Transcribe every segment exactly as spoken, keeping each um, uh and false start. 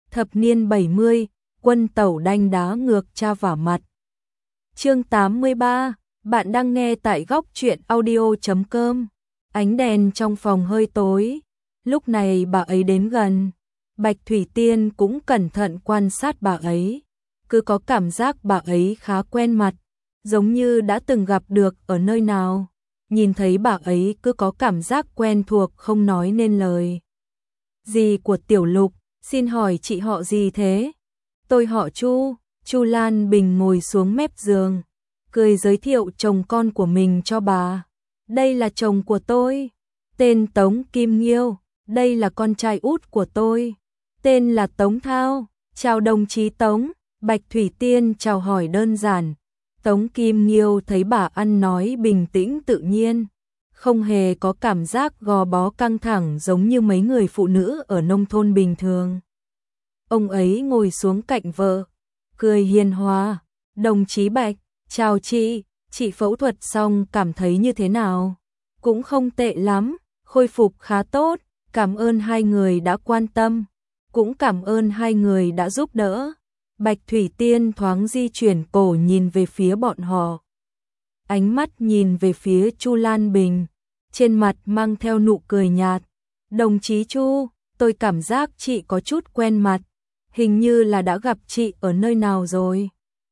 Thập niên bảy mươi, quân tẩu đanh đá ngược cha vả mặt. Chương tám mươi ba, bạn đang nghe tại góc truyện audio chấm com. Ánh đèn trong phòng hơi tối, lúc này bà ấy đến gần. Bạch Thủy Tiên cũng cẩn thận quan sát bà ấy, cứ có cảm giác bà ấy khá quen mặt, giống như đã từng gặp được ở nơi nào. Nhìn thấy bà ấy cứ có cảm giác quen thuộc không nói nên lời. Dì của Tiểu Lục, xin hỏi chị họ gì thế? Tôi họ Chu. Chu Lan Bình ngồi xuống mép giường, cười giới thiệu chồng con của mình cho bà. Đây là chồng của tôi, tên Tống Kim Nghiêu. Đây là con trai út của tôi, tên là Tống Thao. Chào đồng chí Tống. Bạch Thủy Tiên chào hỏi đơn giản. Tống Kim Nghiêu thấy bà ăn nói bình tĩnh tự nhiên, không hề có cảm giác gò bó căng thẳng giống như mấy người phụ nữ ở nông thôn bình thường. Ông ấy ngồi xuống cạnh vợ, cười hiền hòa. Đồng chí Bạch, chào chị, chị phẫu thuật xong cảm thấy như thế nào? Cũng không tệ lắm, khôi phục khá tốt, cảm ơn hai người đã quan tâm, cũng cảm ơn hai người đã giúp đỡ. Bạch Thủy Tiên thoáng di chuyển cổ nhìn về phía bọn họ. Ánh mắt nhìn về phía Chu Lan Bình, trên mặt mang theo nụ cười nhạt. Đồng chí Chu, tôi cảm giác chị có chút quen mặt, hình như là đã gặp chị ở nơi nào rồi.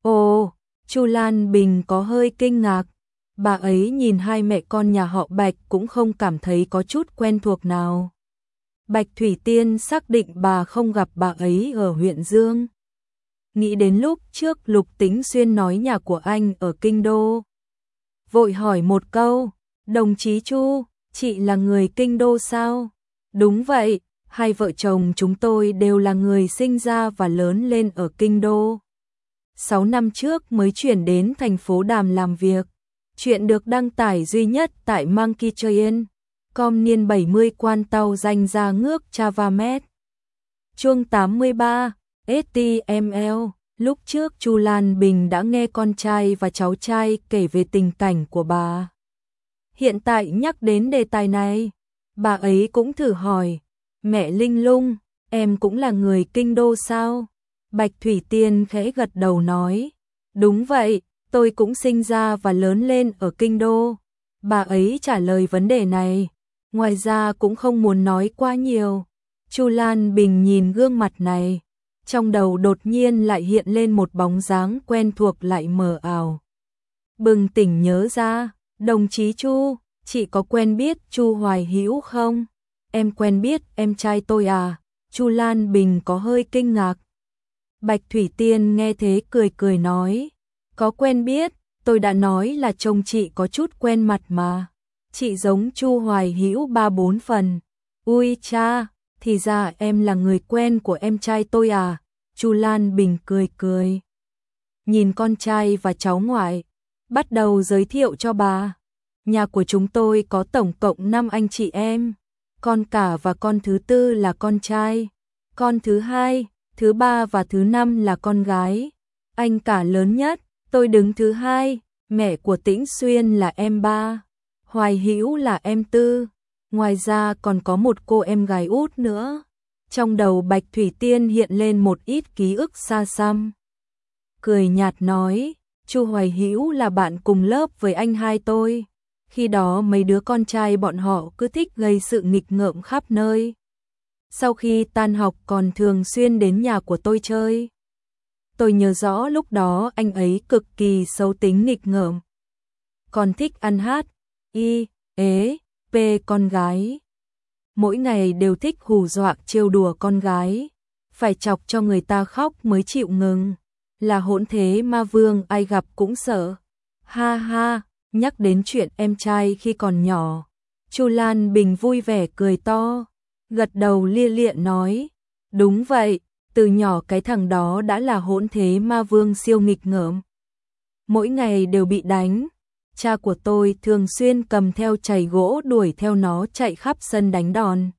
Ồ, Chu Lan Bình có hơi kinh ngạc. Bà ấy nhìn hai mẹ con nhà họ Bạch cũng không cảm thấy có chút quen thuộc nào. Bạch Thủy Tiên xác định bà không gặp bà ấy ở huyện Dương. Nghĩ đến lúc trước Lục Tĩnh Xuyên nói nhà của anh ở Kinh Đô, vội hỏi một câu, đồng chí Chu, chị là người Kinh Đô sao? Đúng vậy, hai vợ chồng chúng tôi đều là người sinh ra và lớn lên ở Kinh Đô. Sáu năm trước mới chuyển đến thành phố Đàm làm việc. Chuyện được đăng tải duy nhất tại Monkey Train. Com niên bảy mươi quan tàu danh ra ngước Chavamet. Chương tám mươi ba, ét tê em lờ. Lúc trước Chu Lan Bình đã nghe con trai và cháu trai kể về tình cảnh của bà. Hiện tại nhắc đến đề tài này, bà ấy cũng thử hỏi, mẹ Linh Lung, em cũng là người Kinh Đô sao? Bạch Thủy Tiên khẽ gật đầu nói, đúng vậy, tôi cũng sinh ra và lớn lên ở Kinh Đô. Bà ấy trả lời vấn đề này, ngoài ra cũng không muốn nói quá nhiều. Chu Lan Bình nhìn gương mặt này, trong đầu đột nhiên lại hiện lên một bóng dáng quen thuộc lại mờ ảo. Bừng tỉnh nhớ ra, đồng chí Chu, chị có quen biết Chu Hoài Hữu không? Em quen biết em trai tôi à? Chu Lan Bình có hơi kinh ngạc. Bạch Thủy Tiên nghe thế cười cười nói, có quen biết, tôi đã nói là chồng chị có chút quen mặt mà. Chị giống Chu Hoài Hữu ba bốn phần. Ui cha, thì ra em là người quen của em trai tôi à? Chu Lan Bình cười cười, nhìn con trai và cháu ngoại, bắt đầu giới thiệu cho bà. Nhà của chúng tôi có tổng cộng năm anh chị em, con cả và con thứ tư là con trai, con thứ hai, thứ ba và thứ năm là con gái. Anh cả lớn nhất, tôi đứng thứ hai, mẹ của Tĩnh Xuyên là em ba, Hoài Hữu là em tư, ngoài ra còn có một cô em gái út nữa. Trong đầu Bạch Thủy Tiên hiện lên một ít ký ức xa xăm. Cười nhạt nói, Chu Hoài Hữu là bạn cùng lớp với anh hai tôi. Khi đó mấy đứa con trai bọn họ cứ thích gây sự nghịch ngợm khắp nơi. Sau khi tan học còn thường xuyên đến nhà của tôi chơi. Tôi nhớ rõ lúc đó anh ấy cực kỳ xấu tính nghịch ngợm, còn thích ăn hát, y, ế, p con gái. Mỗi ngày đều thích hù dọa trêu đùa con gái, phải chọc cho người ta khóc mới chịu ngừng. Là hỗn thế ma vương ai gặp cũng sợ. Ha ha, nhắc đến chuyện em trai khi còn nhỏ, Chu Lan Bình vui vẻ cười to, gật đầu lia lịa nói, đúng vậy, từ nhỏ cái thằng đó đã là hỗn thế ma vương siêu nghịch ngợm. Mỗi ngày đều bị đánh. Cha của tôi thường xuyên cầm theo chày gỗ đuổi theo nó chạy khắp sân đánh đòn.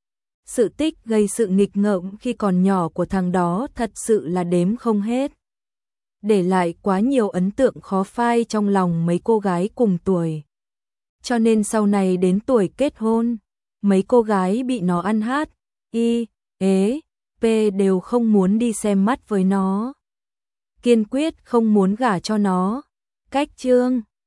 Sự tích gây sự nghịch ngợm khi còn nhỏ của thằng đó thật sự là đếm không hết, để lại quá nhiều ấn tượng khó phai trong lòng mấy cô gái cùng tuổi. Cho nên sau này đến tuổi kết hôn, mấy cô gái bị nó ăn hát, y, ế, P đều không muốn đi xem mắt với nó. Kiên quyết không muốn gả cho nó. Cách Trương